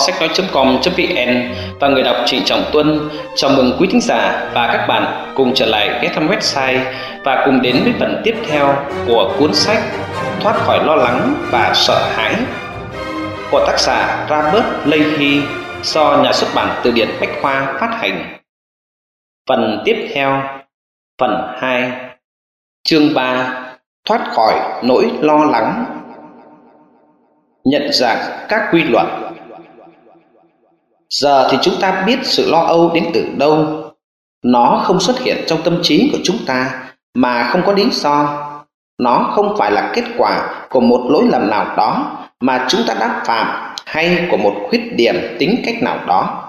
sách nói.com.vn và người đọc Trịnh Trọng Tuân. Chào mừng quý thính giả và các bạn cùng trở lại ghé thăm website và cùng đến với phần tiếp theo của cuốn sách Thoát khỏi lo lắng và sợ hãi của tác giả Robert Leahy do nhà xuất bản Từ điển Bách khoa phát hành. Phần tiếp theo, phần 2, chương 3, thoát khỏi nỗi lo lắng. Nhận dạng các quy luật. Giờ thì chúng ta biết sự lo âu đến từ đâu. Nó không xuất hiện trong tâm trí của chúng ta mà không có lý do. Nó không phải là kết quả của một lỗi lầm nào đó mà chúng ta đã phạm hay của một khuyết điểm tính cách nào đó.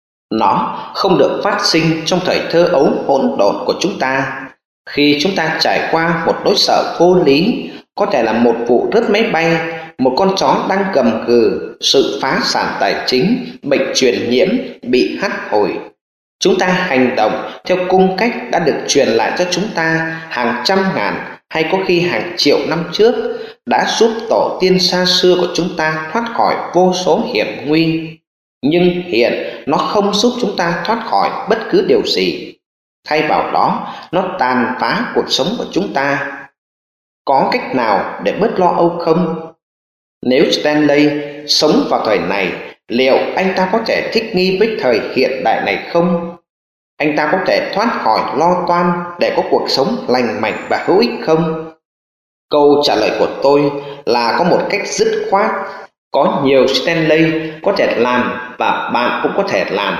Nó không được phát sinh trong thời thơ ấu hỗn độn của chúng ta, khi chúng ta trải qua một nỗi sợ vô lý, có thể là một vụ rớt máy bay, một con chó đang gầm gừ, sự phá sản tài chính, bệnh truyền nhiễm, bị hắt hồi. Chúng ta hành động theo cung cách đã được truyền lại cho chúng ta hàng trăm ngàn hay có khi hàng triệu năm trước, đã giúp tổ tiên xa xưa của chúng ta thoát khỏi vô số hiểm nguy. Nhưng hiện nó không giúp chúng ta thoát khỏi bất cứ điều gì. Thay vào đó, nó tàn phá cuộc sống của chúng ta. Có cách nào để bớt lo âu không? Nếu Stanley sống vào thời này, liệu anh ta có thể thích nghi với thời hiện đại này không? Anh ta có thể thoát khỏi lo toan để có cuộc sống lành mạnh và hữu ích không? Câu trả lời của tôi là có một cách dứt khoát. Có nhiều Stanley có thể làm và bạn cũng có thể làm.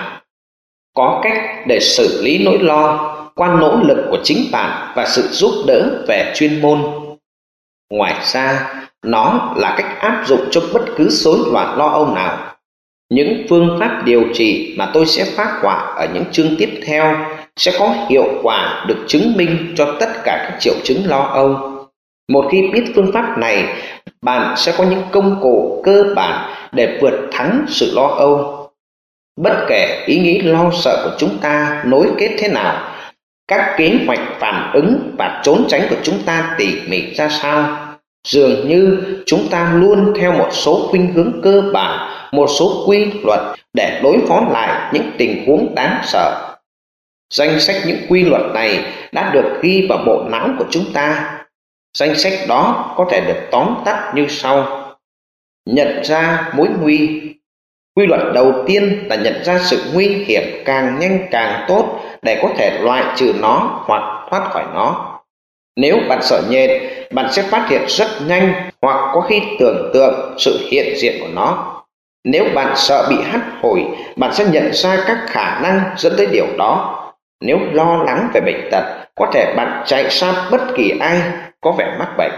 Có cách để xử lý nỗi lo qua nỗ lực của chính bạn và sự giúp đỡ về chuyên môn. Ngoài ra, nó là cách áp dụng cho bất cứ rối loạn lo âu nào. Những phương pháp điều trị mà tôi sẽ phác họa ở những chương tiếp theo sẽ có hiệu quả được chứng minh cho tất cả các triệu chứng lo âu. Một khi biết phương pháp này, bạn sẽ có những công cụ cơ bản để vượt thắng sự lo âu. Bất kể ý nghĩ lo sợ của chúng ta nối kết thế nào, các kế hoạch phản ứng và trốn tránh của chúng ta tỉ mỉ ra sao, dường như chúng ta luôn theo một số khuynh hướng cơ bản, một số quy luật để đối phó lại những tình huống đáng sợ. Danh sách những quy luật này đã được ghi vào bộ não của chúng ta. Danh sách đó có thể được tóm tắt như sau. Nhận ra mối nguy. Quy luật đầu tiên là nhận ra sự nguy hiểm càng nhanh càng tốt để có thể loại trừ nó hoặc thoát khỏi nó. Nếu bạn sợ nhện, bạn sẽ phát hiện rất nhanh hoặc có khi tưởng tượng sự hiện diện của nó. Nếu bạn sợ bị hắt hồi, bạn sẽ nhận ra các khả năng dẫn tới điều đó. Nếu lo lắng về bệnh tật, có thể bạn chạy xa bất kỳ ai có vẻ mắc bệnh.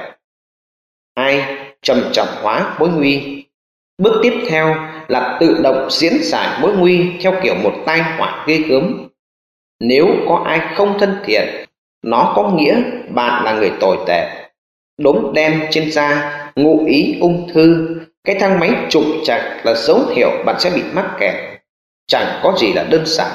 2. Trầm trọng hóa mối nguy. Bước tiếp theo là tự động diễn giải mối nguy theo kiểu một tai họa ghê gớm. Nếu có ai không thân thiện, nó có nghĩa bạn là người tồi tệ. Đốm đen trên da, ngụ ý ung thư, cái thang máy trục trặc là dấu hiệu bạn sẽ bị mắc kẹt. Chẳng có gì là đơn giản.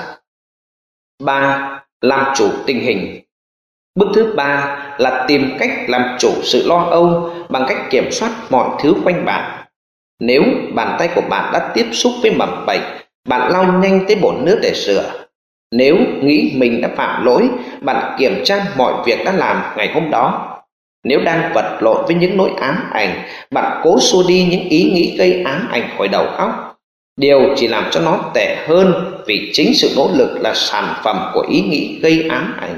3. Làm chủ tình hình. Bước thứ 3 là tìm cách làm chủ sự lo âu bằng cách kiểm soát mọi thứ quanh bạn. Nếu bàn tay của bạn đã tiếp xúc với mầm bệnh, bạn lao nhanh tới bồn nước để rửa. Nếu nghĩ mình đã phạm lỗi, bạn kiểm tra mọi việc đã làm ngày hôm đó. Nếu đang vật lộn với những nỗi ám ảnh, bạn cố xua đi những ý nghĩ gây ám ảnh khỏi đầu óc. Điều chỉ làm cho nó tệ hơn, vì chính sự nỗ lực là sản phẩm của ý nghĩ gây ám ảnh.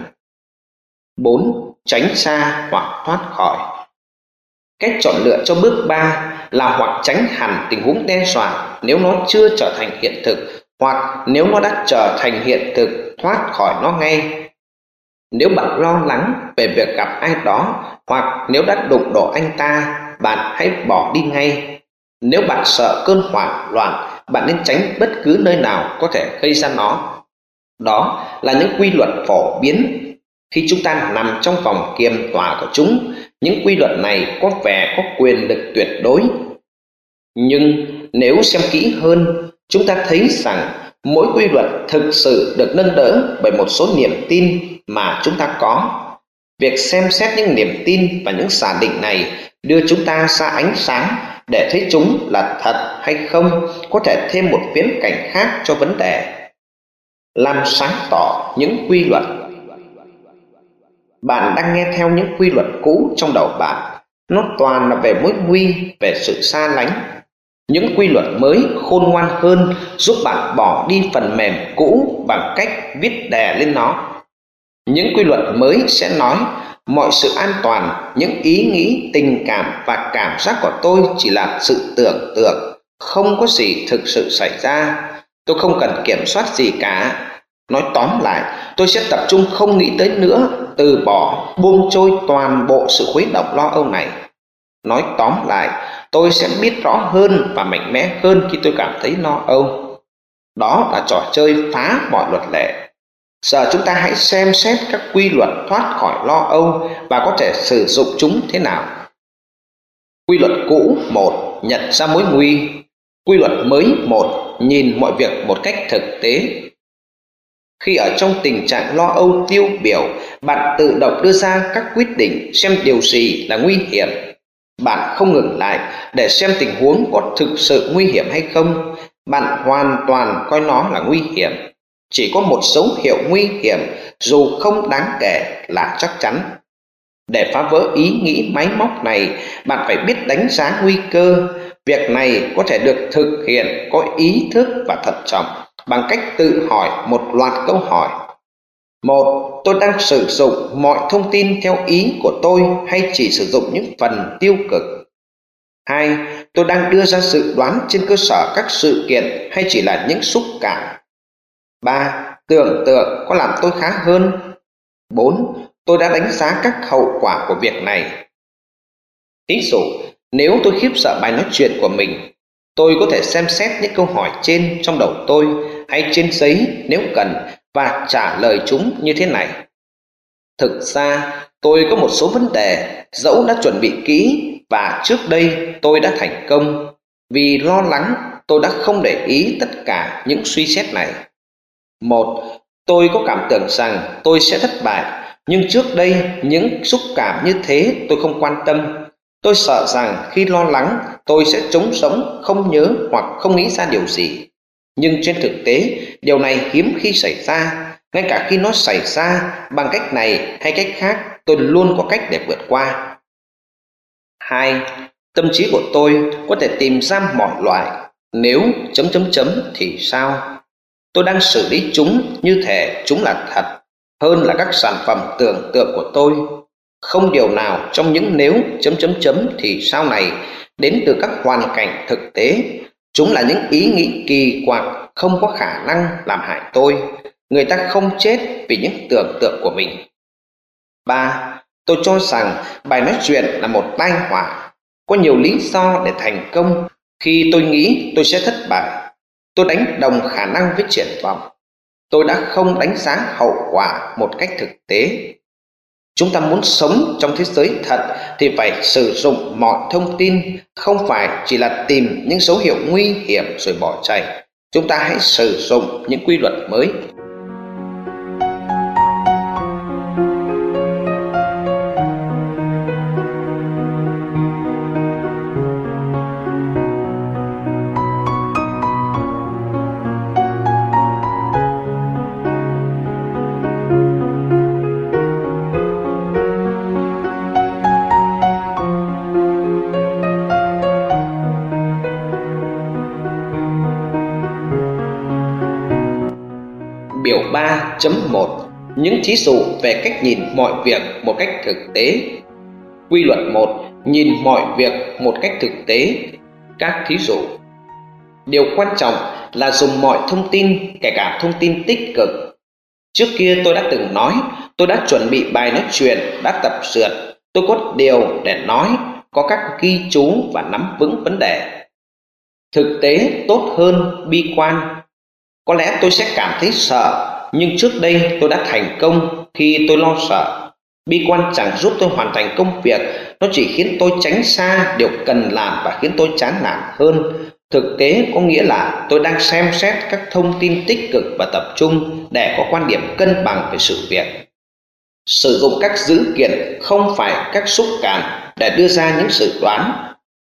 4. Tránh xa hoặc thoát khỏi. Cách chọn lựa cho bước 3 là hoặc tránh hẳn tình huống đe dọa nếu nó chưa trở thành hiện thực, hoặc nếu nó đã trở thành hiện thực, thoát khỏi nó ngay. Nếu bạn lo lắng về việc gặp ai đó, hoặc nếu đã đụng độ anh ta, bạn hãy bỏ đi ngay. Nếu bạn sợ cơn hoảng loạn, bạn nên tránh bất cứ nơi nào có thể gây ra nó. Đó là những quy luật phổ biến. Khi chúng ta nằm trong vòng kiềm tỏa của chúng, những quy luật này có vẻ có quyền lực tuyệt đối. Nhưng nếu xem kỹ hơn, chúng ta thấy rằng mỗi quy luật thực sự được nâng đỡ bởi một số niềm tin mà chúng ta có. Việc xem xét những niềm tin và những giả định này đưa chúng ta ra ánh sáng để thấy chúng là thật hay không có thể thêm một viễn cảnh khác cho vấn đề, làm sáng tỏ những quy luật. Bạn đang nghe theo những quy luật cũ trong đầu bạn, nó toàn là về mối nguy, về sự xa lánh. Những quy luật mới khôn ngoan hơn giúp bạn bỏ đi phần mềm cũ bằng cách viết đè lên nó. Những quy luật mới sẽ nói mọi sự an toàn, những ý nghĩ, tình cảm và cảm giác của tôi chỉ là sự tưởng tượng, không có gì thực sự xảy ra. Tôi không cần kiểm soát gì cả. Nói tóm lại, tôi sẽ tập trung không nghĩ tới nữa, từ bỏ, buông trôi toàn bộ sự khuấy động lo âu này. Nói tóm lại, tôi sẽ biết rõ hơn và mạnh mẽ hơn khi tôi cảm thấy lo âu. Đó là trò chơi phá mọi luật lệ. Giờ chúng ta hãy xem xét các quy luật thoát khỏi lo âu và có thể sử dụng chúng thế nào. Quy luật cũ 1. Nhận ra mối nguy. Quy luật mới 1. Nhìn mọi việc một cách thực tế. Khi ở trong tình trạng lo âu tiêu biểu, bạn tự động đưa ra các quyết định xem điều gì là nguy hiểm. Bạn không ngừng lại để xem tình huống có thực sự nguy hiểm hay không. Bạn hoàn toàn coi nó là nguy hiểm. Chỉ có một dấu hiệu nguy hiểm dù không đáng kể là chắc chắn. Để phá vỡ ý nghĩ máy móc này, bạn phải biết đánh giá nguy cơ. Việc này có thể được thực hiện có ý thức và thận trọng bằng cách tự hỏi một loạt câu hỏi. 1. Tôi đang sử dụng mọi thông tin theo ý của tôi hay chỉ sử dụng những phần tiêu cực? 2. Tôi đang đưa ra dự đoán trên cơ sở các sự kiện hay chỉ là những xúc cảm? 3. Tưởng tượng có làm tôi khá hơn? 4. Tôi đã đánh giá các hậu quả của việc này. Ví dụ, nếu tôi khiếp sợ bài nói chuyện của mình, tôi có thể xem xét những câu hỏi trên trong đầu tôi hay trên giấy nếu cần và trả lời chúng như thế này. Thực ra, tôi có một số vấn đề dẫu đã chuẩn bị kỹ và trước đây tôi đã thành công. Vì lo lắng, tôi đã không để ý tất cả những suy xét này. 1. Tôi có cảm tưởng rằng tôi sẽ thất bại, nhưng trước đây những xúc cảm như thế tôi không quan tâm. Tôi sợ rằng khi lo lắng tôi sẽ trống rỗng, không nhớ hoặc không nghĩ ra điều gì. Nhưng trên thực tế, điều này hiếm khi xảy ra. Ngay cả khi nó xảy ra bằng cách này hay cách khác, tôi luôn có cách để vượt qua. 2. Tâm trí của tôi có thể tìm ra mọi loại. Nếu ... thì sao? Tôi đang xử lý chúng như thể chúng là thật, hơn là các sản phẩm tưởng tượng của tôi. Không điều nào trong những nếu ... thì sao này đến từ các hoàn cảnh thực tế. Chúng là những ý nghĩ kỳ quặc, không có khả năng làm hại tôi. Người ta không chết vì những tưởng tượng của mình. 3. Tôi cho rằng bài nói chuyện là một tai họa. Có nhiều lý do để thành công. Khi tôi nghĩ tôi sẽ thất bại, tôi đánh đồng khả năng với triển vọng. Tôi đã không đánh giá hậu quả một cách thực tế. Chúng ta muốn sống trong thế giới thật thì phải sử dụng mọi thông tin, không phải chỉ là tìm những dấu hiệu nguy hiểm rồi bỏ chạy. Chúng ta hãy sử dụng những quy luật mới. Biểu 3.1. Những thí dụ về cách nhìn mọi việc một cách thực tế. Quy luật 1. Nhìn mọi việc một cách thực tế. Các thí dụ. Điều quan trọng là dùng mọi thông tin, kể cả thông tin tích cực. Trước kia tôi đã từng nói, tôi đã chuẩn bị bài nói chuyện, đã tập dượt. Tôi có điều để nói, có các ghi chú và nắm vững vấn đề. Thực tế tốt hơn bi quan. Có lẽ tôi sẽ cảm thấy sợ, nhưng trước đây tôi đã thành công khi tôi lo sợ. Bi quan chẳng giúp tôi hoàn thành công việc, nó chỉ khiến tôi tránh xa điều cần làm và khiến tôi chán nản hơn. Thực tế có nghĩa là tôi đang xem xét các thông tin tích cực và tập trung để có quan điểm cân bằng về sự việc. Sử dụng các dữ kiện không phải các xúc cảm để đưa ra những dự đoán.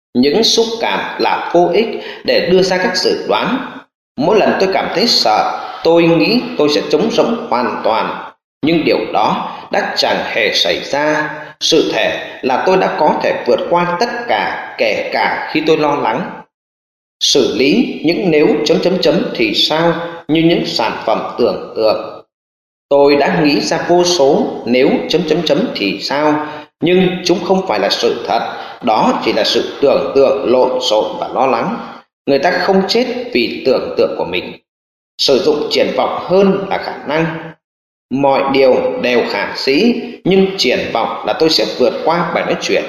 Những xúc cảm là vô ích để đưa ra các dự đoán. Mỗi lần tôi cảm thấy sợ, tôi nghĩ tôi sẽ trống rỗng hoàn toàn, nhưng điều đó đã chẳng hề xảy ra. Sự thể là tôi đã có thể vượt qua tất cả, kể cả khi tôi lo lắng. Xử lý những nếu thì sao như những sản phẩm tưởng tượng. Tôi đã nghĩ ra vô số nếu thì sao, nhưng chúng không phải là sự thật. Đó chỉ là sự tưởng tượng lộn xộn và lo lắng. Người ta không chết vì tưởng tượng của mình. Sử dụng triển vọng hơn là khả năng. Mọi điều đều khả dĩ, nhưng triển vọng là tôi sẽ vượt qua bài nói chuyện.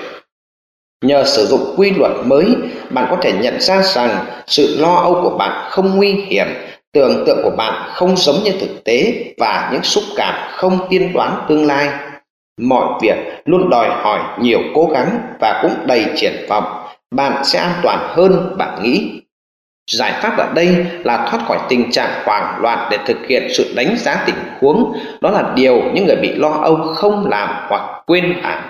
Nhờ sử dụng quy luật mới, bạn có thể nhận ra rằng sự lo âu của bạn không nguy hiểm, tưởng tượng của bạn không giống như thực tế, và những xúc cảm không tiên đoán tương lai. Mọi việc luôn đòi hỏi nhiều cố gắng và cũng đầy triển vọng. Bạn sẽ an toàn hơn bạn nghĩ. Giải pháp ở đây là thoát khỏi tình trạng hoảng loạn để thực hiện sự đánh giá tình huống. Đó là điều những người bị lo âu không làm hoặc quên làm.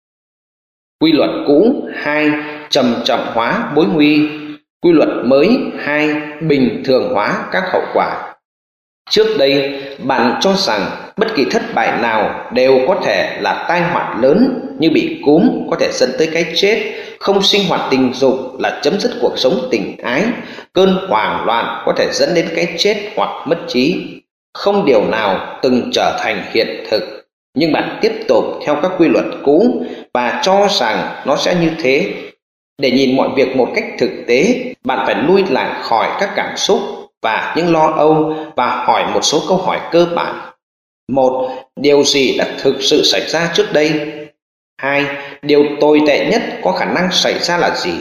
Quy luật cũ 2. Trầm trọng hóa mối nguy. Quy luật mới 2. Bình thường hóa các hậu quả. Trước đây, bạn cho rằng bất kỳ thất bại nào đều có thể là tai họa lớn, như bị cúm có thể dẫn tới cái chết, không sinh hoạt tình dục là chấm dứt cuộc sống tình ái, cơn hoảng loạn có thể dẫn đến cái chết hoặc mất trí. Không điều nào từng trở thành hiện thực, nhưng bạn tiếp tục theo các quy luật cũ và cho rằng nó sẽ như thế. Để nhìn mọi việc một cách thực tế, bạn phải lui lại khỏi các cảm xúc và những lo âu và hỏi một số câu hỏi cơ bản. 1. Điều gì đã thực sự xảy ra trước đây? 2. Điều tồi tệ nhất có khả năng xảy ra là gì?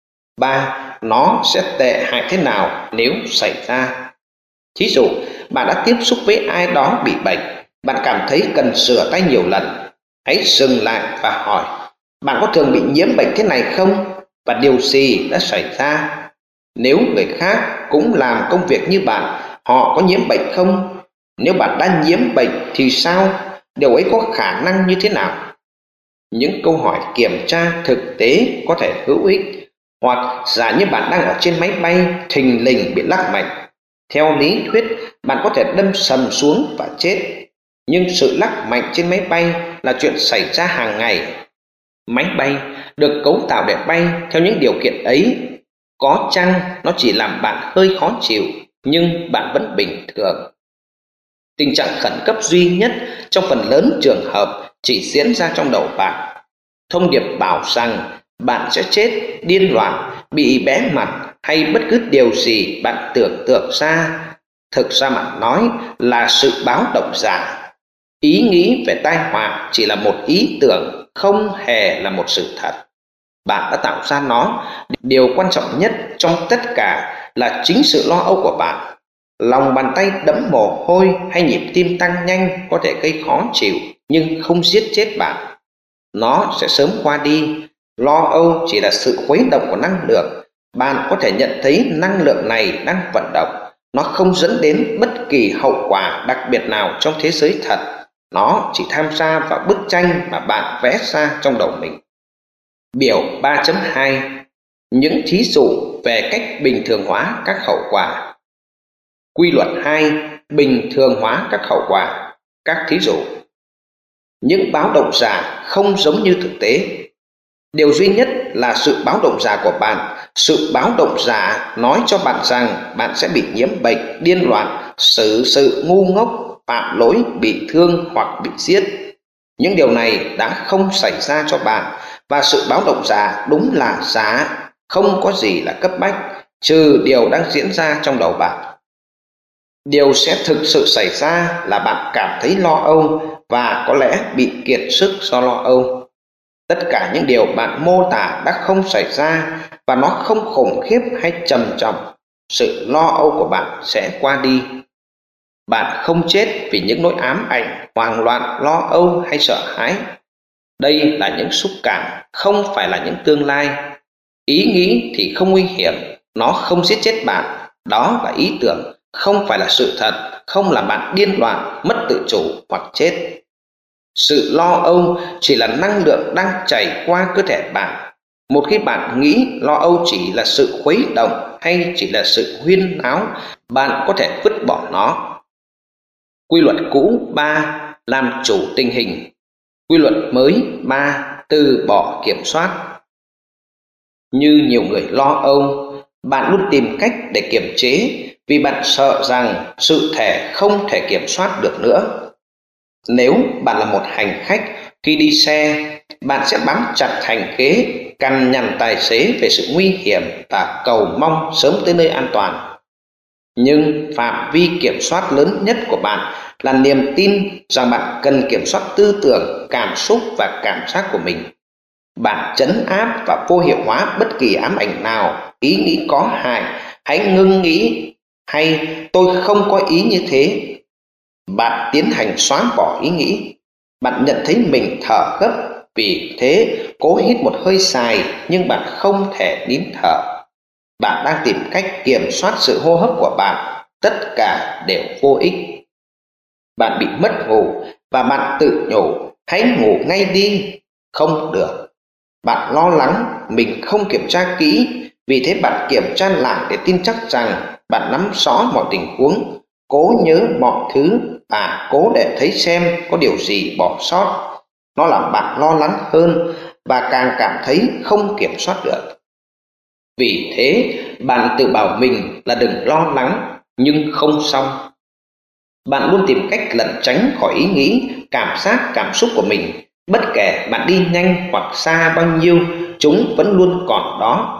3. Nó sẽ tệ hại thế nào nếu xảy ra? Thí dụ, bạn đã tiếp xúc với ai đó bị bệnh, bạn cảm thấy cần rửa tay nhiều lần. Hãy dừng lại và hỏi, bạn có thường bị nhiễm bệnh thế này không? Và điều gì đã xảy ra? Nếu người khác cũng làm công việc như bạn, họ có nhiễm bệnh không? Nếu bạn đã nhiễm bệnh thì sao? Điều ấy có khả năng như thế nào? Những câu hỏi kiểm tra thực tế có thể hữu ích. Hoặc giả như bạn đang ở trên máy bay, thình lình bị lắc mạnh. Theo lý thuyết, bạn có thể đâm sầm xuống và chết. Nhưng sự lắc mạnh trên máy bay là chuyện xảy ra hàng ngày. Máy bay được cấu tạo để bay theo những điều kiện ấy. Có chăng nó chỉ làm bạn hơi khó chịu, nhưng bạn vẫn bình thường. Tình trạng khẩn cấp duy nhất trong phần lớn trường hợp chỉ diễn ra trong đầu bạn. Thông điệp bảo rằng bạn sẽ chết, điên loạn, bị bé mặt hay bất cứ điều gì bạn tưởng tượng ra, thực ra mà nói là sự báo động giả. Ý nghĩ về tai họa chỉ là một ý tưởng, không hề là một sự thật. Bạn đã tạo ra nó. Điều quan trọng nhất trong tất cả là chính sự lo âu của bạn. Lòng bàn tay đẫm mồ hôi hay nhịp tim tăng nhanh có thể gây khó chịu, nhưng không giết chết bạn. Nó sẽ sớm qua đi. Lo âu chỉ là sự khuấy động của năng lượng. Bạn có thể nhận thấy năng lượng này đang vận động. Nó không dẫn đến bất kỳ hậu quả đặc biệt nào trong thế giới thật. Nó chỉ tham gia vào bức tranh mà bạn vẽ ra trong đầu mình. Biểu 3.2. Những thí dụ về cách bình thường hóa các hậu quả. Quy luật 2. Bình thường hóa các hậu quả. Các thí dụ. Những báo động giả không giống như thực tế. Điều duy nhất là sự báo động giả của bạn. Sự báo động giả nói cho bạn rằng bạn sẽ bị nhiễm bệnh, điên loạn, xử sự ngu ngốc, phạm lỗi, bị thương hoặc bị giết. Những điều này đã không xảy ra cho bạn, và sự báo động giả đúng là giả. Không có gì là cấp bách, trừ điều đang diễn ra trong đầu bạn. Điều sẽ thực sự xảy ra là bạn cảm thấy lo âu và có lẽ bị kiệt sức do lo âu. Tất cả những điều bạn mô tả đã không xảy ra và nó không khủng khiếp hay trầm trọng. Sự lo âu của bạn sẽ qua đi. Bạn không chết vì những nỗi ám ảnh, hoang loạn, lo âu hay sợ hãi. Đây là những xúc cảm, không phải là những tương lai. Ý nghĩ thì không nguy hiểm, nó không giết chết bạn. Đó là ý tưởng, không phải là sự thật, không làm bạn điên loạn, mất tự chủ hoặc chết. Sự lo âu chỉ là năng lượng đang chảy qua cơ thể bạn. Một khi bạn nghĩ lo âu chỉ là sự khuấy động hay chỉ là sự huyên náo, bạn có thể vứt bỏ nó. Quy luật cũ 3. Làm chủ tình hình. Quy luật mới 3. Từ bỏ kiểm soát. Như nhiều người lo âu, bạn luôn tìm cách để kiềm chế vì bạn sợ rằng sự thể không thể kiểm soát được nữa. Nếu bạn là một hành khách, khi đi xe, bạn sẽ bám chặt thành ghế, cằn nhằn tài xế về sự nguy hiểm và cầu mong sớm tới nơi an toàn. Nhưng phạm vi kiểm soát lớn nhất của bạn là niềm tin rằng bạn cần kiểm soát tư tưởng, cảm xúc và cảm giác của mình. Bạn trấn áp và vô hiệu hóa bất kỳ ám ảnh nào, ý nghĩ có hại, hãy ngưng nghĩ, hay tôi không có ý như thế. Bạn tiến hành xóa bỏ ý nghĩ. Bạn nhận thấy mình thở gấp, vì thế cố hít một hơi dài nhưng bạn không thể nín thở. Bạn đang tìm cách kiểm soát sự hô hấp của bạn, tất cả đều vô ích. Bạn bị mất ngủ và bạn tự nhủ, hãy ngủ ngay đi. Không được. Bạn lo lắng mình không kiểm tra kỹ, vì thế bạn kiểm tra lại để tin chắc rằng bạn nắm rõ mọi tình huống, cố nhớ mọi thứ và cố để thấy xem có điều gì bỏ sót. Nó làm bạn lo lắng hơn và càng cảm thấy không kiểm soát được. Vì thế bạn tự bảo mình là đừng lo lắng, nhưng không xong. Bạn luôn tìm cách lẩn tránh khỏi ý nghĩ, cảm giác, cảm xúc của mình. Bất kể bạn đi nhanh hoặc xa bao nhiêu, chúng vẫn luôn còn đó.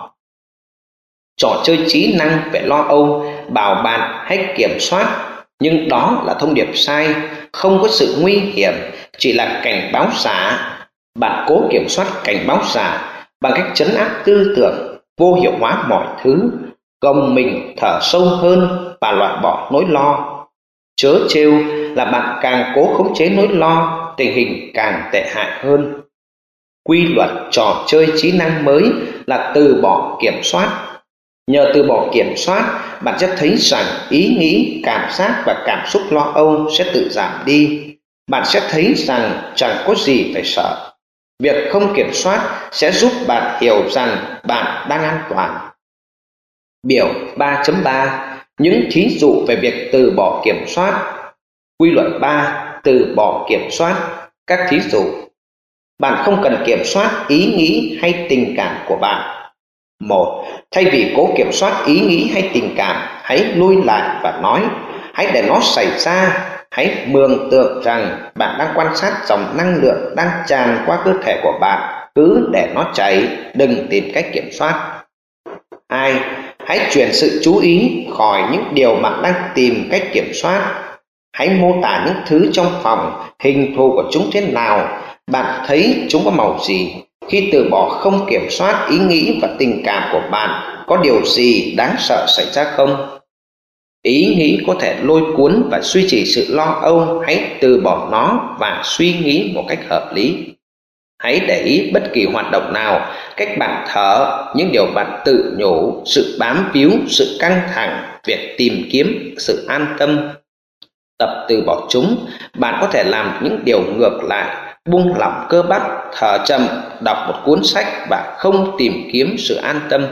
Trò chơi trí năng về lo âu bảo bạn hãy kiểm soát, nhưng đó là thông điệp sai. Không có sự nguy hiểm, chỉ là cảnh báo giả. Bạn cố kiểm soát cảnh báo giả bằng cách trấn áp tư tưởng, vô hiệu hóa mọi thứ, gồng mình thở sâu hơn và loại bỏ nỗi lo. Trớ trêu là bạn càng cố khống chế nỗi lo, tình hình càng tệ hại hơn. Quy luật trò chơi trí năng mới là từ bỏ kiểm soát. Nhờ từ bỏ kiểm soát, bạn sẽ thấy rằng ý nghĩ, cảm giác và cảm xúc lo âu sẽ tự giảm đi. Bạn sẽ thấy rằng chẳng có gì phải sợ. Việc không kiểm soát sẽ giúp bạn hiểu rằng bạn đang an toàn. Biểu 3.3. Những thí dụ về việc từ bỏ kiểm soát. Quy luật 3. Từ bỏ kiểm soát. Các thí dụ. Bạn không cần kiểm soát ý nghĩ hay tình cảm của bạn. 1. Thay vì cố kiểm soát ý nghĩ hay tình cảm, hãy lui lại và nói, hãy để nó xảy ra. Hãy mường tượng rằng bạn đang quan sát dòng năng lượng đang tràn qua cơ thể của bạn. Cứ để nó chảy, đừng tìm cách kiểm soát. 2. Hãy chuyển sự chú ý khỏi những điều bạn đang tìm cách kiểm soát. Hãy mô tả những thứ trong phòng, hình thù của chúng thế nào, bạn thấy chúng có màu gì. Khi từ bỏ không kiểm soát ý nghĩ và tình cảm của bạn, có điều gì đáng sợ xảy ra không? Ý nghĩ có thể lôi cuốn và duy trì sự lo âu, hãy từ bỏ nó và suy nghĩ một cách hợp lý. Hãy để ý bất kỳ hoạt động nào, cách bạn thở, những điều bạn tự nhủ, sự bám víu, sự căng thẳng, việc tìm kiếm sự an tâm. Tập từ bỏ chúng, bạn có thể làm những điều ngược lại, buông lỏng cơ bắp, thở chậm, đọc một cuốn sách và không tìm kiếm sự an tâm.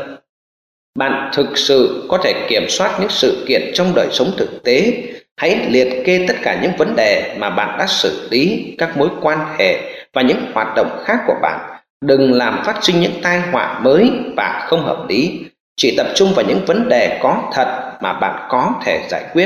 Bạn thực sự có thể kiểm soát những sự kiện trong đời sống thực tế. Hãy liệt kê tất cả những vấn đề mà bạn đã xử lý, các mối quan hệ và những hoạt động khác của bạn. Đừng làm phát sinh những tai họa mới và không hợp lý. Chỉ tập trung vào những vấn đề có thật mà bạn có thể giải quyết.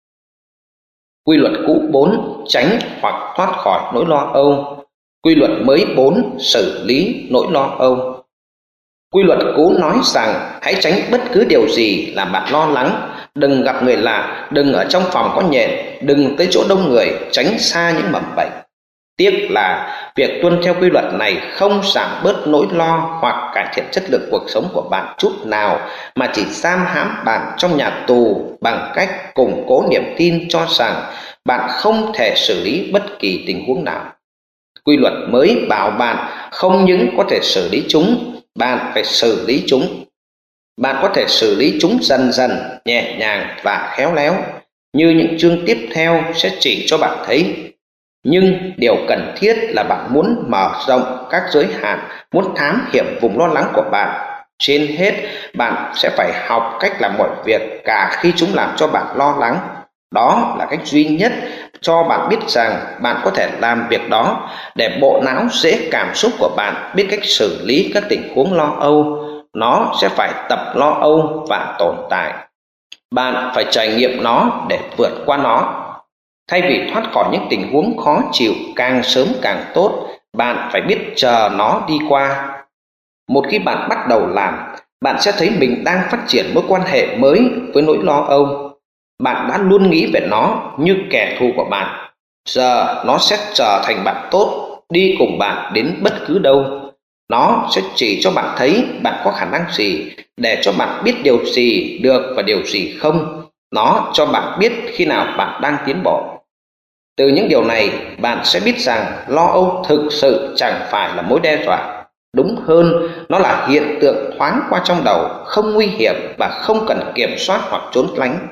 Quy luật cũ 4. Tránh hoặc thoát khỏi nỗi lo âu. Quy luật mới 4. Xử lý nỗi lo âu. Quy luật cũ nói rằng hãy tránh bất cứ điều gì làm bạn lo lắng. Đừng gặp người lạ, đừng ở trong phòng có nhện, đừng tới chỗ đông người, tránh xa những mầm bệnh. Tiếc là việc tuân theo quy luật này không giảm bớt nỗi lo hoặc cải thiện chất lượng cuộc sống của bạn chút nào, mà chỉ giam hãm bạn trong nhà tù bằng cách củng cố niềm tin cho rằng bạn không thể xử lý bất kỳ tình huống nào. Quy luật mới bảo bạn không những có thể xử lý chúng, bạn phải xử lý chúng. Bạn có thể xử lý chúng dần dần, nhẹ nhàng và khéo léo, như những chương tiếp theo sẽ chỉ cho bạn thấy. Nhưng điều cần thiết là bạn muốn mở rộng các giới hạn, muốn thám hiểm vùng lo lắng của bạn. Trên hết, bạn sẽ phải học cách làm mọi việc cả khi chúng làm cho bạn lo lắng. Đó là cách duy nhất cho bạn biết rằng bạn có thể làm việc đó, để bộ não dễ cảm xúc của bạn biết cách xử lý các tình huống lo âu. Nó sẽ phải tập lo âu và tồn tại. Bạn phải trải nghiệm nó để vượt qua nó. Thay vì thoát khỏi những tình huống khó chịu càng sớm càng tốt, bạn phải biết chờ nó đi qua. Một khi bạn bắt đầu làm, bạn sẽ thấy mình đang phát triển mối quan hệ mới với nỗi lo âu. Bạn đã luôn nghĩ về nó như kẻ thù của bạn. Giờ nó sẽ trở thành bạn tốt, đi cùng bạn đến bất cứ đâu. Nó sẽ chỉ cho bạn thấy bạn có khả năng gì, để cho bạn biết điều gì được và điều gì không. Nó cho bạn biết khi nào bạn đang tiến bộ. Từ những điều này, bạn sẽ biết rằng lo âu thực sự chẳng phải là mối đe dọa. Đúng hơn, nó là hiện tượng thoáng qua trong đầu, không nguy hiểm và không cần kiểm soát hoặc trốn tránh.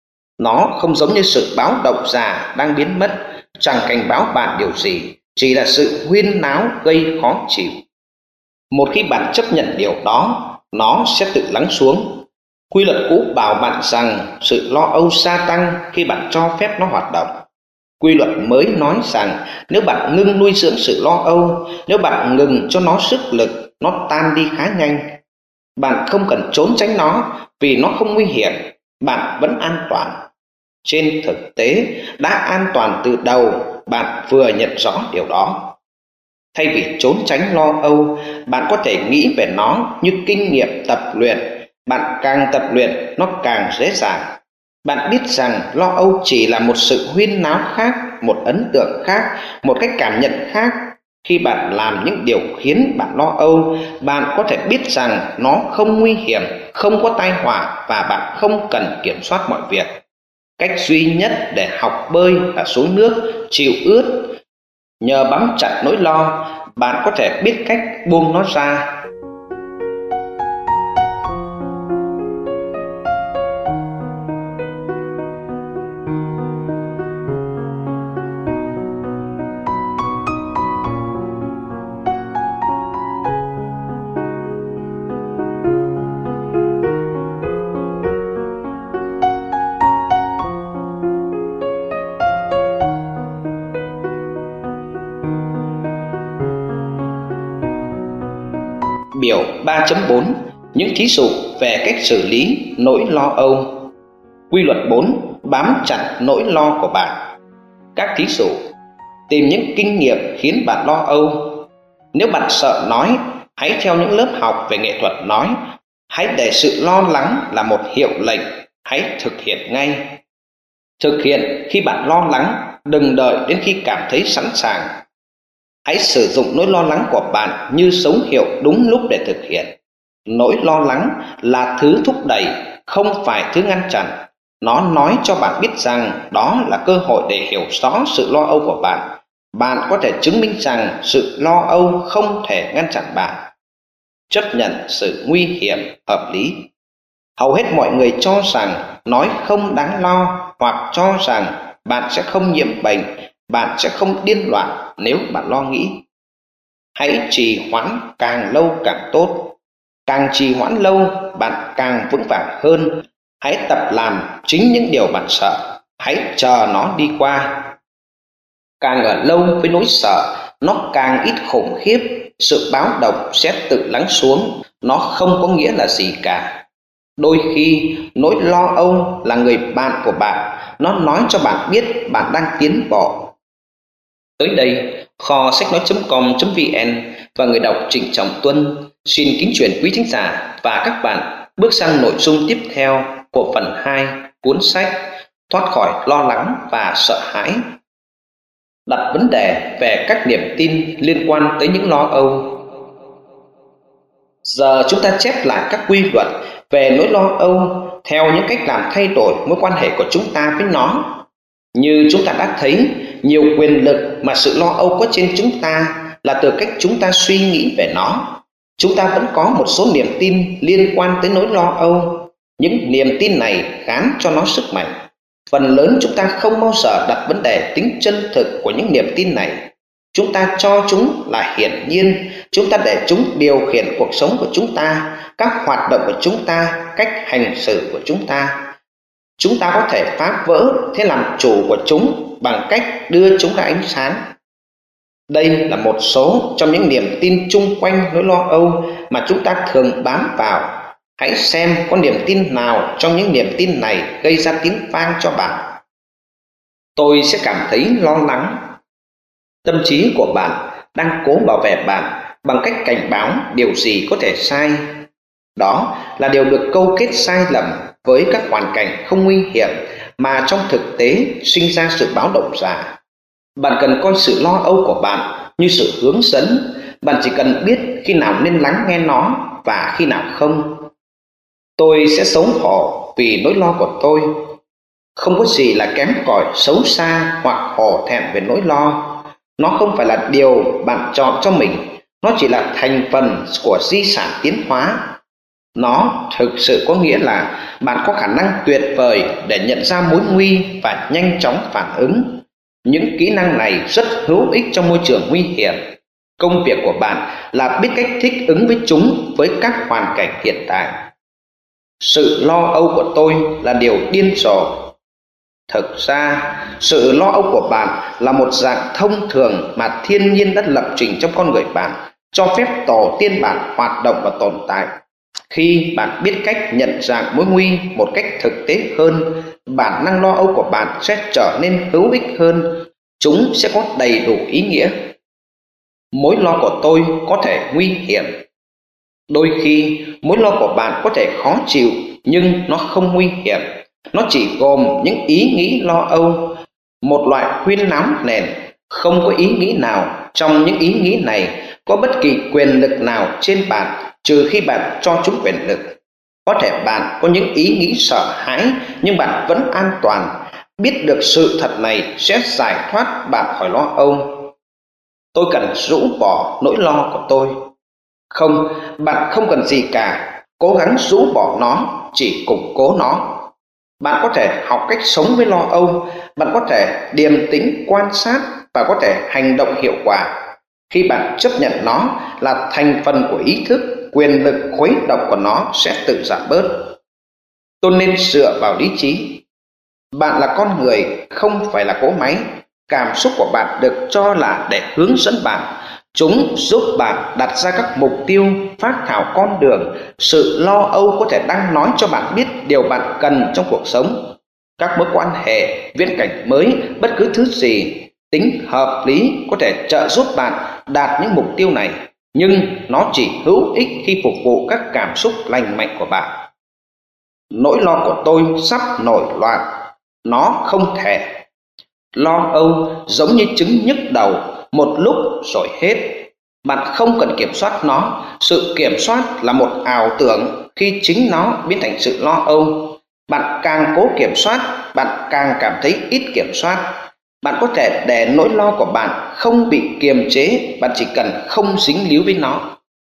Nó không giống như sự báo động già đang biến mất, chẳng cảnh báo bạn điều gì, chỉ là sự huyên náo gây khó chịu. Một khi bạn chấp nhận điều đó, nó sẽ tự lắng xuống. Quy luật cũ bảo bạn rằng sự lo âu gia tăng khi bạn cho phép nó hoạt động. Quy luật mới nói rằng nếu bạn ngưng nuôi dưỡng sự lo âu, nếu bạn ngừng cho nó sức lực, nó tan đi khá nhanh. Bạn không cần trốn tránh nó vì nó không nguy hiểm, bạn vẫn an toàn. Trên thực tế, đã an toàn từ đầu, bạn vừa nhận rõ điều đó. Thay vì trốn tránh lo âu, bạn có thể nghĩ về nó như kinh nghiệm tập luyện. Bạn càng tập luyện, nó càng dễ dàng. Bạn biết rằng lo âu chỉ là một sự huyên náo khác, một ấn tượng khác, một cách cảm nhận khác. Khi bạn làm những điều khiến bạn lo âu, bạn có thể biết rằng nó không nguy hiểm, không có tai họa và bạn không cần kiểm soát mọi việc. Cách duy nhất để học bơi là xuống nước, chịu ướt. Nhờ bám chặt nỗi lo, bạn có thể biết cách buông nó ra. Biểu 3.4 những thí dụ về cách xử lý nỗi lo âu. Quy luật 4. Bám chặt nỗi lo của bạn. Các thí dụ: tìm những kinh nghiệm khiến bạn lo âu. Nếu bạn sợ nói, hãy theo những lớp học về nghệ thuật nói. Hãy để sự lo lắng là một hiệu lệnh, hãy thực hiện ngay. Thực hiện khi bạn lo lắng, đừng đợi đến khi cảm thấy sẵn sàng. Hãy sử dụng nỗi lo lắng của bạn như dấu hiệu đúng lúc để thực hiện. Nỗi lo lắng là thứ thúc đẩy, không phải thứ ngăn chặn. Nó nói cho bạn biết rằng đó là cơ hội để hiểu rõ sự lo âu của bạn. Bạn có thể chứng minh rằng sự lo âu không thể ngăn chặn bạn. Chấp nhận sự nguy hiểm hợp lý. Hầu hết mọi người cho rằng nói không đáng lo, hoặc cho rằng bạn sẽ không nhiễm bệnh, bạn sẽ không điên loạn nếu bạn lo nghĩ. Hãy trì hoãn càng lâu càng tốt. Càng trì hoãn lâu, bạn càng vững vàng hơn. Hãy tập làm chính những điều bạn sợ. Hãy chờ nó đi qua. Càng ở lâu với nỗi sợ, nó càng ít khủng khiếp. Sự báo động sẽ tự lắng xuống. Nó không có nghĩa là gì cả. Đôi khi, nỗi lo âu là người bạn của bạn. Nó nói cho bạn biết bạn đang tiến bộ. Tới đây, kho sách nói.com.vn và người đọc Trịnh Trọng Tuân xin kính chuyển quý thính giả và các bạn bước sang nội dung tiếp theo của phần 2 cuốn sách Thoát khỏi lo lắng và sợ hãi. Đặt vấn đề về các niềm tin liên quan tới những lo âu. Giờ chúng ta chép lại các quy luật về nỗi lo âu theo những cách làm thay đổi mối quan hệ của chúng ta với nó. Như chúng ta đã thấy, nhiều quyền lực mà sự lo âu có trên chúng ta là từ cách chúng ta suy nghĩ về nó. Chúng ta vẫn có một số niềm tin liên quan tới nỗi lo âu. Những niềm tin này gán cho nó sức mạnh. Phần lớn chúng ta không bao giờ đặt vấn đề tính chân thực của những niềm tin này. Chúng ta cho chúng là hiển nhiên, chúng ta để chúng điều khiển cuộc sống của chúng ta, các hoạt động của chúng ta, cách hành xử của chúng ta. Chúng ta có thể phá vỡ, thế làm chủ của chúng bằng cách đưa chúng ra ánh sáng. Đây là một số trong những niềm tin chung quanh nỗi lo âu mà chúng ta thường bám vào. Hãy xem có niềm tin nào trong những niềm tin này gây ra tiếng vang cho bạn. Tôi sẽ cảm thấy lo lắng. Tâm trí của bạn đang cố bảo vệ bạn bằng cách cảnh báo điều gì có thể sai. Đó là điều được câu kết sai lầm với các hoàn cảnh không nguy hiểm mà trong thực tế sinh ra sự báo động giả. Bạn cần coi sự lo âu của bạn như sự hướng dẫn. Bạn chỉ cần biết khi nào nên lắng nghe nó và khi nào không. Tôi sẽ xấu hổ vì nỗi lo của tôi. Không có gì là kém cỏi, xấu xa hoặc hổ thẹn về nỗi lo. Nó không phải là điều bạn chọn cho mình. Nó chỉ là thành phần của di sản tiến hóa. Nó thực sự có nghĩa là bạn có khả năng tuyệt vời để nhận ra mối nguy và nhanh chóng phản ứng. Những kỹ năng này rất hữu ích trong môi trường nguy hiểm. Công việc của bạn là biết cách thích ứng với chúng với các hoàn cảnh hiện tại. Sự lo âu của tôi là điều điên rồ. Thực ra, sự lo âu của bạn là một dạng thông thường mà thiên nhiên đã lập trình trong con người bạn, cho phép tổ tiên bạn hoạt động và tồn tại. Khi bạn biết cách nhận dạng mối nguy một cách thực tế hơn, bản năng lo âu của bạn sẽ trở nên hữu ích hơn. Chúng sẽ có đầy đủ ý nghĩa. Mối lo của tôi có thể nguy hiểm. Đôi khi, mối lo của bạn có thể khó chịu, nhưng nó không nguy hiểm. Nó chỉ gồm những ý nghĩ lo âu, một loại huyên náo nền. Không có ý nghĩ nào trong những ý nghĩ này có bất kỳ quyền lực nào trên bạn, trừ khi bạn cho chúng quyền lực. Có thể bạn có những ý nghĩ sợ hãi, nhưng bạn vẫn an toàn. Biết được sự thật này sẽ giải thoát bạn khỏi lo âu. Tôi cần rũ bỏ nỗi lo của tôi. Không, bạn không cần gì cả. Cố gắng rũ bỏ nó, chỉ củng cố nó. Bạn có thể học cách sống với lo âu. Bạn có thể điềm tĩnh quan sát và có thể hành động hiệu quả. Khi bạn chấp nhận nó là thành phần của ý thức, quyền lực khuấy động của nó sẽ tự giảm bớt. Tôi nên dựa vào lý trí. Bạn là con người, không phải là cỗ máy. Cảm xúc của bạn được cho là để hướng dẫn bạn. Chúng giúp bạn đặt ra các mục tiêu, phác thảo con đường. Sự lo âu có thể đang nói cho bạn biết điều bạn cần trong cuộc sống. Các mối quan hệ, viễn cảnh mới, bất cứ thứ gì, tính hợp lý có thể trợ giúp bạn đạt những mục tiêu này. Nhưng nó chỉ hữu ích khi phục vụ các cảm xúc lành mạnh của bạn. Nỗi lo của tôi sắp nổi loạn. Nó không thể. Lo âu giống như chứng nhức đầu, một lúc rồi hết. Bạn không cần kiểm soát nó. Sự kiểm soát là một ảo tưởng khi chính nó biến thành sự lo âu. Bạn càng cố kiểm soát, bạn càng cảm thấy ít kiểm soát. Bạn có thể để nỗi lo của bạn không bị kiềm chế, bạn chỉ cần không dính líu với nó.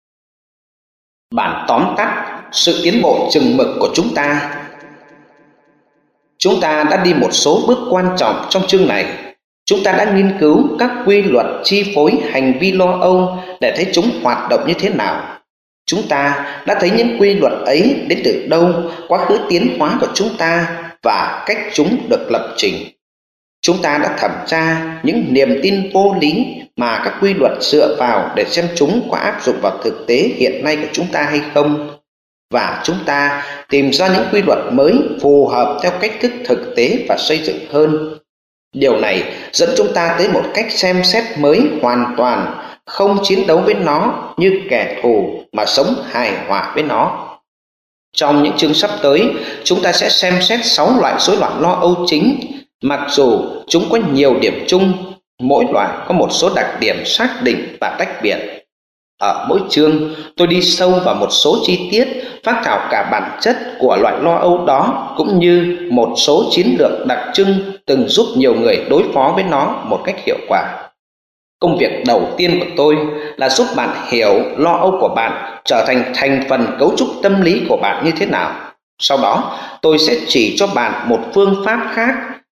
Bản tóm tắt sự tiến bộ chừng mực của chúng ta. Chúng ta đã đi một số bước quan trọng trong chương này. Chúng ta đã nghiên cứu các quy luật chi phối hành vi lo âu để thấy chúng hoạt động như thế nào. Chúng ta đã thấy những quy luật ấy đến từ đâu, quá khứ tiến hóa của chúng ta và cách chúng được lập trình. Chúng ta đã thẩm tra những niềm tin vô lý mà các quy luật dựa vào để xem chúng có áp dụng vào thực tế hiện nay của chúng ta hay không. Và chúng ta tìm ra những quy luật mới phù hợp theo cách thức thực tế và xây dựng hơn. Điều này dẫn chúng ta tới một cách xem xét mới hoàn toàn, không chiến đấu với nó như kẻ thù mà sống hài hòa với nó. Trong những chương sắp tới, chúng ta sẽ xem xét 6 loại rối loạn lo âu chính. Mặc dù chúng có nhiều điểm chung, mỗi loại có một số đặc điểm xác định và tách biệt. Ở mỗi chương, tôi đi sâu vào một số chi tiết, phác thảo cả bản chất của loại lo âu đó, cũng như một số chiến lược đặc trưng từng giúp nhiều người đối phó với nó một cách hiệu quả. Công việc đầu tiên của tôi là giúp bạn hiểu lo âu của bạn trở thành thành phần cấu trúc tâm lý của bạn như thế nào. Sau đó, tôi sẽ chỉ cho bạn một phương pháp khác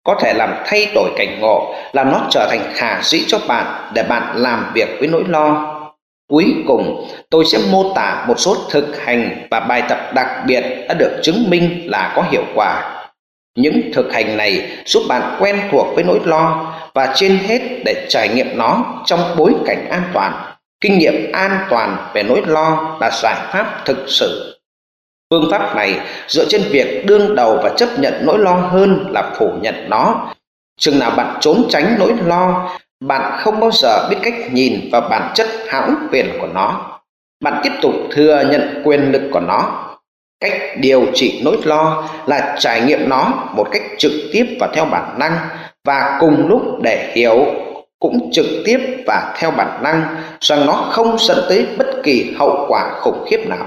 có thể làm thay đổi cảnh ngộ, làm nó trở thành khả dĩ cho bạn để bạn làm việc với nỗi lo. Cuối cùng, tôi sẽ mô tả một số thực hành và bài tập đặc biệt đã được chứng minh là có hiệu quả. Những thực hành này giúp bạn quen thuộc với nỗi lo và trên hết để trải nghiệm nó trong bối cảnh an toàn. Kinh nghiệm an toàn về nỗi lo là giải pháp thực sự. Phương pháp này dựa trên việc đương đầu và chấp nhận nỗi lo hơn là phủ nhận nó. Chừng nào bạn trốn tránh nỗi lo, bạn không bao giờ biết cách nhìn vào bản chất hão huyền của nó. Bạn tiếp tục thừa nhận quyền lực của nó. Cách điều trị nỗi lo là trải nghiệm nó một cách trực tiếp và theo bản năng, và cùng lúc để hiểu cũng trực tiếp và theo bản năng rằng nó không dẫn tới bất kỳ hậu quả khủng khiếp nào.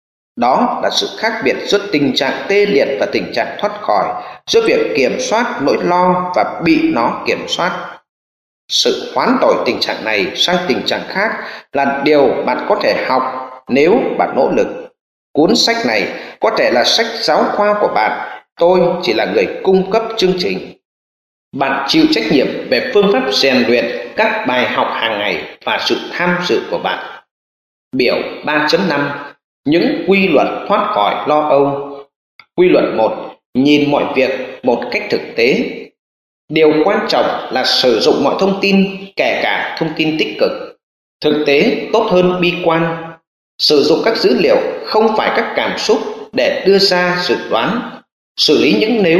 Đó là sự khác biệt giữa tình trạng tê liệt và tình trạng thoát khỏi, giữa việc kiểm soát nỗi lo và bị nó kiểm soát. Sự hoán đổi tình trạng này sang tình trạng khác là điều bạn có thể học nếu bạn nỗ lực. Cuốn sách này có thể là sách giáo khoa của bạn, tôi chỉ là người cung cấp chương trình. Bạn chịu trách nhiệm về phương pháp rèn luyện các bài học hàng ngày và sự tham dự của bạn. Biểu 3.5 Những quy luật thoát khỏi lo âu. Quy luật 1. Nhìn mọi việc một cách thực tế. Điều quan trọng là sử dụng mọi thông tin, kể cả thông tin tích cực. Thực tế tốt hơn bi quan. Sử dụng các dữ liệu, không phải các cảm xúc, để đưa ra dự đoán. Xử lý những nếu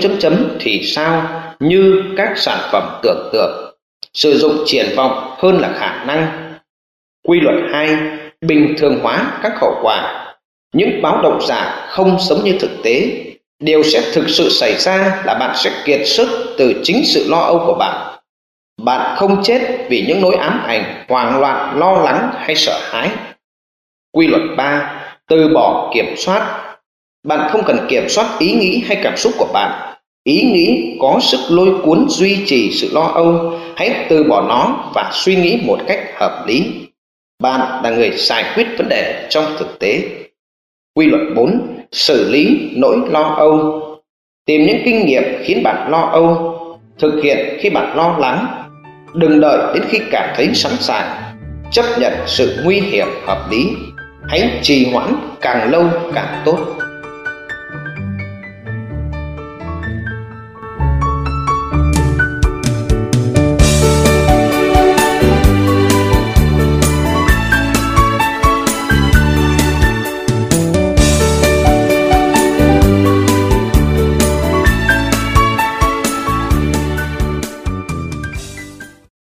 thì sao như các sản phẩm tưởng tượng. Sử dụng triển vọng hơn là khả năng. Quy luật 2. Bình thường hóa các hậu quả. Những báo động giả không giống như thực tế. Điều sẽ thực sự xảy ra là bạn sẽ kiệt sức từ chính sự lo âu của bạn. Bạn không chết vì những nỗi ám ảnh, hoảng loạn, lo lắng hay sợ hãi. Quy luật 3. Từ bỏ kiểm soát. Bạn không cần kiểm soát ý nghĩ hay cảm xúc của bạn. Ý nghĩ có sức lôi cuốn duy trì sự lo âu. Hãy từ bỏ nó và suy nghĩ một cách hợp lý. Bạn là người giải quyết vấn đề trong thực tế. Quy luật 4. Xử lý nỗi lo âu. Tìm những kinh nghiệm khiến bạn lo âu. Thực hiện khi bạn lo lắng. Đừng đợi đến khi cảm thấy sẵn sàng. Chấp nhận sự nguy hiểm hợp lý. Hãy trì hoãn càng lâu càng tốt.